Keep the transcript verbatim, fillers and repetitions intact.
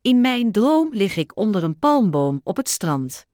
In mijn droom lig ik onder een palmboom op het strand.